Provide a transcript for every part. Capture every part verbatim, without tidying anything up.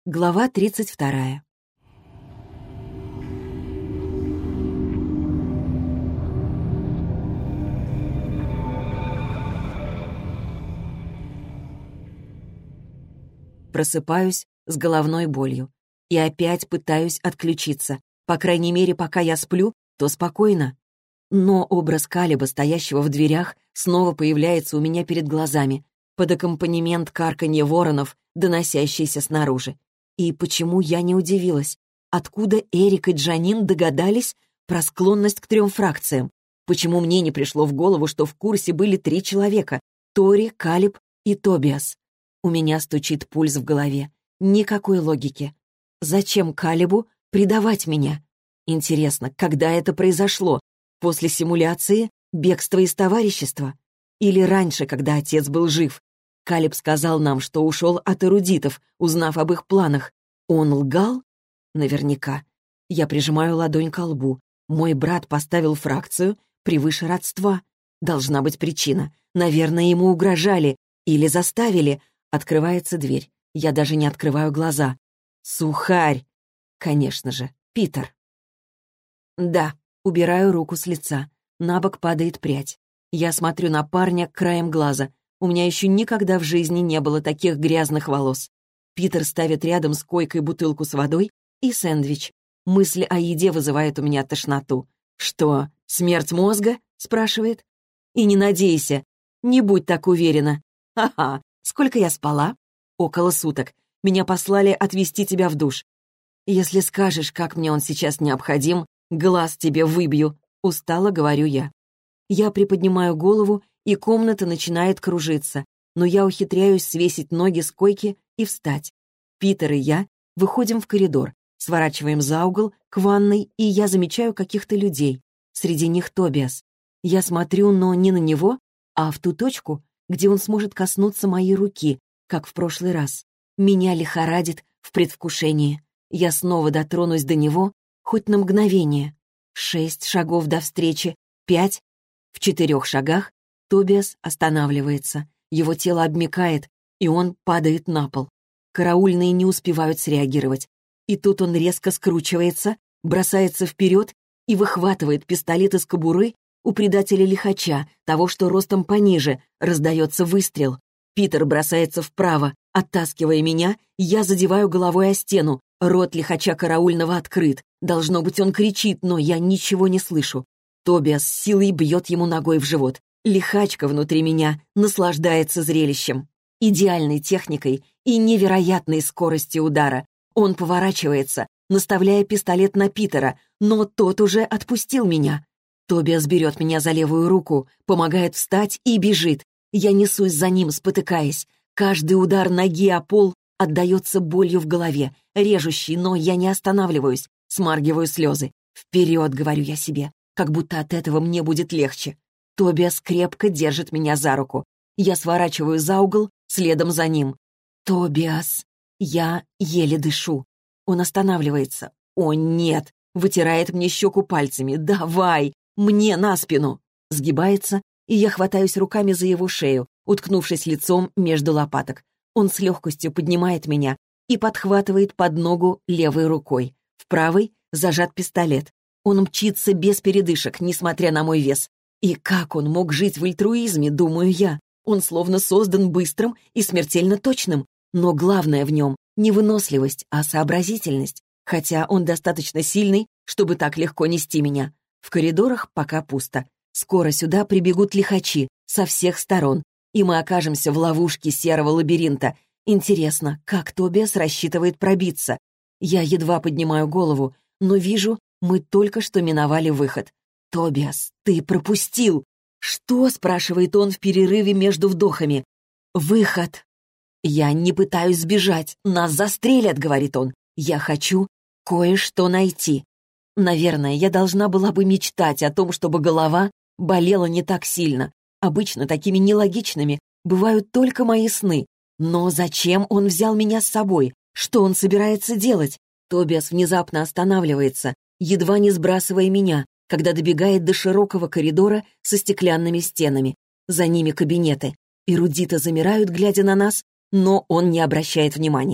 Глава тридцать вторая. Просыпаюсь с головной болью и опять пытаюсь отключиться. По крайней мере, пока я сплю, то спокойно. Но образ Калеба, стоящего в дверях, снова появляется у меня перед глазами, под аккомпанемент карканья воронов, доносящийся снаружи. И почему я не удивилась? Откуда Эрик и Джанин догадались про склонность к трем фракциям? Почему мне не пришло в голову, что в курсе были три человека — Тори, Калеб и Тобиас? У меня стучит пульс в голове. Никакой логики. Зачем Калебу предавать меня? Интересно, когда это произошло? После симуляции, бегства из товарищества? Или раньше, когда отец был жив? Калеб сказал нам, что ушел от эрудитов, узнав об их планах. Он лгал? Наверняка. Я прижимаю ладонь ко лбу. Мой брат поставил фракцию превыше родства. Должна быть причина. Наверное, ему угрожали. Или заставили. Открывается дверь. Я даже не открываю глаза. Сухарь! Конечно же, Питер. Да, убираю руку с лица. На бок падает прядь. Я смотрю на парня краем глаза. У меня еще никогда в жизни не было таких грязных волос. Питер ставит рядом с койкой бутылку с водой и сэндвич. Мысль о еде вызывает у меня тошноту. «Что, смерть мозга?» — спрашивает. «И не надейся. Не будь так уверена. Ха-ха. Сколько я спала?» «Около суток. Меня послали отвезти тебя в душ. Если скажешь, как мне он сейчас необходим, глаз тебе выбью», — устало говорю я. Я приподнимаю голову, и комната начинает кружиться, но я ухитряюсь свесить ноги с койки и встать. Питер и я выходим в коридор, сворачиваем за угол к ванной, и я замечаю каких-то людей. Среди них Тобиас. Я смотрю, но не на него, а в ту точку, где он сможет коснуться моей руки, как в прошлый раз. Меня лихорадит в предвкушении. Я снова дотронусь до него, хоть на мгновение. Шесть шагов до встречи, пять. В четырех шагах Тобиас останавливается. Его тело обмякает, и он падает на пол. Караульные не успевают среагировать. И тут он резко скручивается, бросается вперед и выхватывает пистолет из кобуры у предателя-лихача, того, что ростом пониже. Раздается выстрел. Питер бросается вправо, оттаскивая меня, я задеваю головой о стену. Рот лихача караульного открыт. Должно быть, он кричит, но я ничего не слышу. Тобиас с силой бьет ему ногой в живот. Лихачка внутри меня наслаждается зрелищем. Идеальной техникой и невероятной скоростью удара. Он поворачивается, наставляя пистолет на Питера, но тот уже отпустил меня. Тобиас берет меня за левую руку, помогает встать и бежит. Я несусь за ним, спотыкаясь. Каждый удар ноги о пол отдается болью в голове, режущей, но я не останавливаюсь, смаргиваю слезы. «Вперед!» — говорю я себе, как будто от этого мне будет легче. Тобиас крепко держит меня за руку. Я сворачиваю за угол, следом за ним. «Тобиас!» Я еле дышу. Он останавливается. «О, нет!» Вытирает мне щеку пальцами. «Давай! Мне на спину!» Сгибается, и я хватаюсь руками за его шею, уткнувшись лицом между лопаток. Он с легкостью поднимает меня и подхватывает под ногу левой рукой. В правой зажат пистолет. Он мчится без передышек, несмотря на мой вес. И как он мог жить в альтруизме, думаю я? Он словно создан быстрым и смертельно точным. Но главное в нем — не выносливость, а сообразительность. Хотя он достаточно сильный, чтобы так легко нести меня. В коридорах пока пусто. Скоро сюда прибегут лихачи со всех сторон, и мы окажемся в ловушке серого лабиринта. Интересно, как Тобиас рассчитывает пробиться? Я едва поднимаю голову, но вижу, мы только что миновали выход. «Тобиас, ты пропустил!» «Что?» — спрашивает он в перерыве между вдохами. «Выход!» «Я не пытаюсь сбежать, нас застрелят», — говорит он. «Я хочу кое-что найти». Наверное, я должна была бы мечтать о том, чтобы голова болела не так сильно. Обычно такими нелогичными бывают только мои сны. Но зачем он взял меня с собой? Что он собирается делать? Тобиас внезапно останавливается, едва не сбрасывая меня, когда добегает до широкого коридора со стеклянными стенами. За ними кабинеты. Эрудиты замирают, глядя на нас, но он не обращает внимания.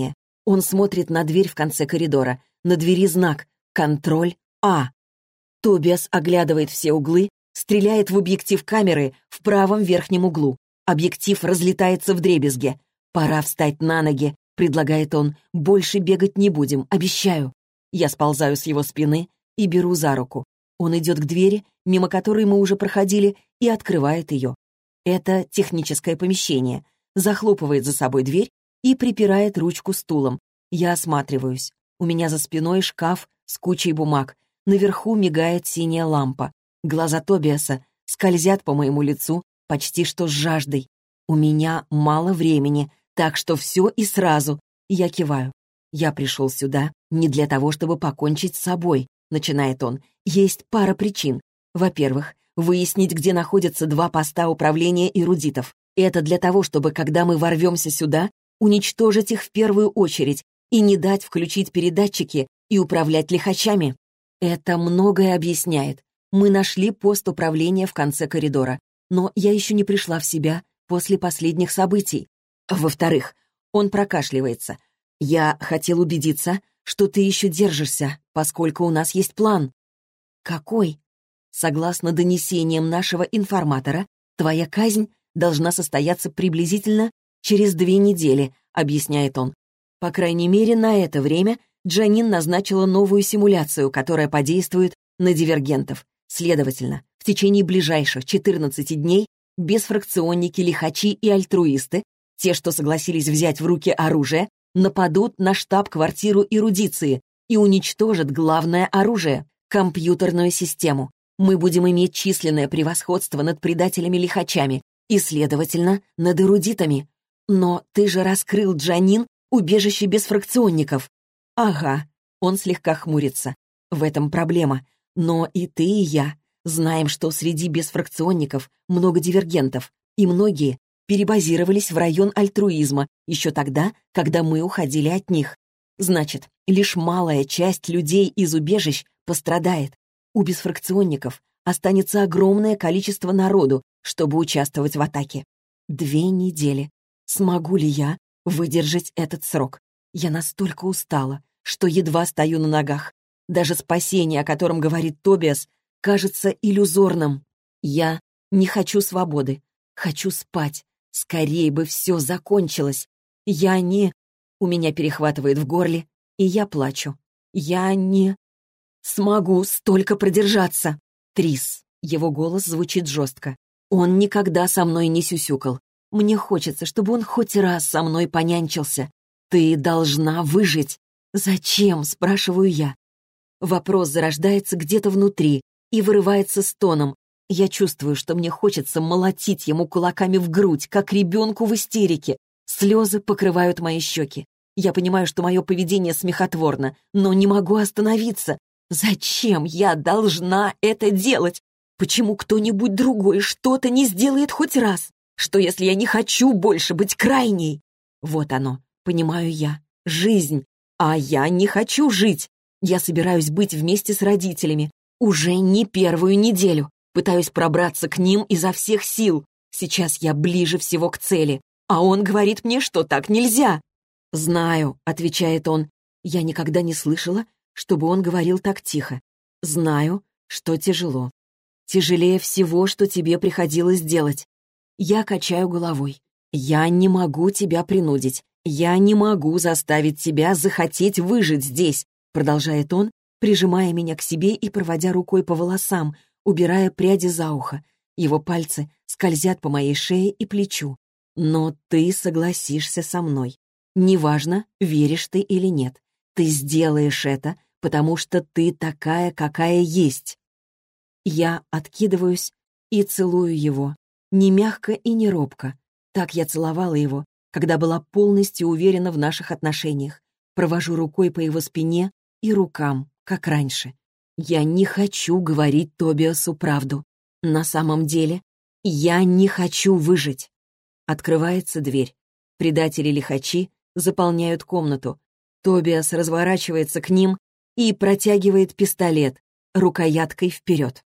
Он смотрит на дверь в конце коридора. На двери знак «Контроль А». Тобиас оглядывает все углы, стреляет в объектив камеры в правом верхнем углу. Объектив разлетается вдребезги. «Пора встать на ноги», — предлагает он. «Больше бегать не будем, обещаю». Я сползаю с его спины и беру за руку. Он идет к двери, мимо которой мы уже проходили, и открывает ее. Это техническое помещение. Захлопывает за собой дверь и припирает ручку стулом. Я осматриваюсь. У меня за спиной шкаф с кучей бумаг. Наверху мигает синяя лампа. Глаза Тобиаса скользят по моему лицу почти что с жаждой. У меня мало времени, так что все и сразу. Я киваю. «Я пришел сюда не для того, чтобы покончить с собой», — начинает он. «Есть пара причин. Во-первых, выяснить, где находятся два поста управления эрудитов. Это для того, чтобы, когда мы ворвемся сюда, уничтожить их в первую очередь и не дать включить передатчики и управлять лихачами. Это многое объясняет. Мы нашли пост управления в конце коридора, но я еще не пришла в себя после последних событий. Во-вторых, он прокашливается. Я хотел убедиться, что ты еще держишься, поскольку у нас есть план. Какой? Согласно донесениям нашего информатора, твоя казнь должна состояться приблизительно через две недели, объясняет он. По крайней мере, на это время Джанин назначила новую симуляцию, которая подействует на дивергентов. Следовательно, в течение ближайших четырнадцати дней бесфракционники, лихачи и альтруисты, те, что согласились взять в руки оружие, нападут на штаб-квартиру эрудиции и уничтожат главное оружие — компьютерную систему. Мы будем иметь численное превосходство над предателями-лихачами и, следовательно, над эрудитами. Но ты же раскрыл, Джанин, убежище бесфракционников. Ага, он слегка хмурится. В этом проблема. Но и ты, и я знаем, что среди бесфракционников много дивергентов, и многие перебазировались в район альтруизма еще тогда, когда мы уходили от них. Значит, лишь малая часть людей из убежищ пострадает. У бесфракционников останется огромное количество народу, чтобы участвовать в атаке. Две недели. Смогу ли я выдержать этот срок? Я настолько устала, что едва стою на ногах. Даже спасение, о котором говорит Тобиас, кажется иллюзорным. Я не хочу свободы. Хочу спать. Скорее бы все закончилось. Я не... У меня перехватывает в горле, и я плачу. Я не... смогу столько продержаться. Трис. Его голос звучит жестко. Он никогда со мной не сюсюкал. Мне хочется, чтобы он хоть раз со мной понянчился. Ты должна выжить. Зачем, спрашиваю я. Вопрос зарождается где-то внутри и вырывается стоном. Я чувствую, что мне хочется молотить ему кулаками в грудь, как ребенку в истерике. Слезы покрывают мои щеки. Я понимаю, что мое поведение смехотворно, но не могу остановиться. Зачем я должна это делать? Почему кто-нибудь другой что-то не сделает хоть раз? Что, если я не хочу больше быть крайней? Вот оно, понимаю я. Жизнь. А я не хочу жить. Я собираюсь быть вместе с родителями. Уже не первую неделю. Пытаюсь пробраться к ним изо всех сил. Сейчас я ближе всего к цели. А он говорит мне, что так нельзя. «Знаю», — отвечает он. Я никогда не слышала, чтобы он говорил так тихо. «Знаю, что тяжело. Тяжелее всего, что тебе приходилось делать». Я качаю головой. «Я не могу тебя принудить. Я не могу заставить тебя захотеть выжить здесь», — продолжает он, прижимая меня к себе и проводя рукой по волосам, убирая пряди за ухо. Его пальцы скользят по моей шее и плечу. «Но ты согласишься со мной. Неважно, веришь ты или нет. Ты сделаешь это, потому что ты такая, какая есть». Я откидываюсь и целую его. Не мягко и не робко. Так я целовала его, когда была полностью уверена в наших отношениях. Провожу рукой по его спине и рукам, как раньше. Я не хочу говорить Тобиасу правду. На самом деле, я не хочу выжить. Открывается дверь. Предатели-лихачи заполняют комнату. Тобиас разворачивается к ним и протягивает пистолет рукояткой вперед.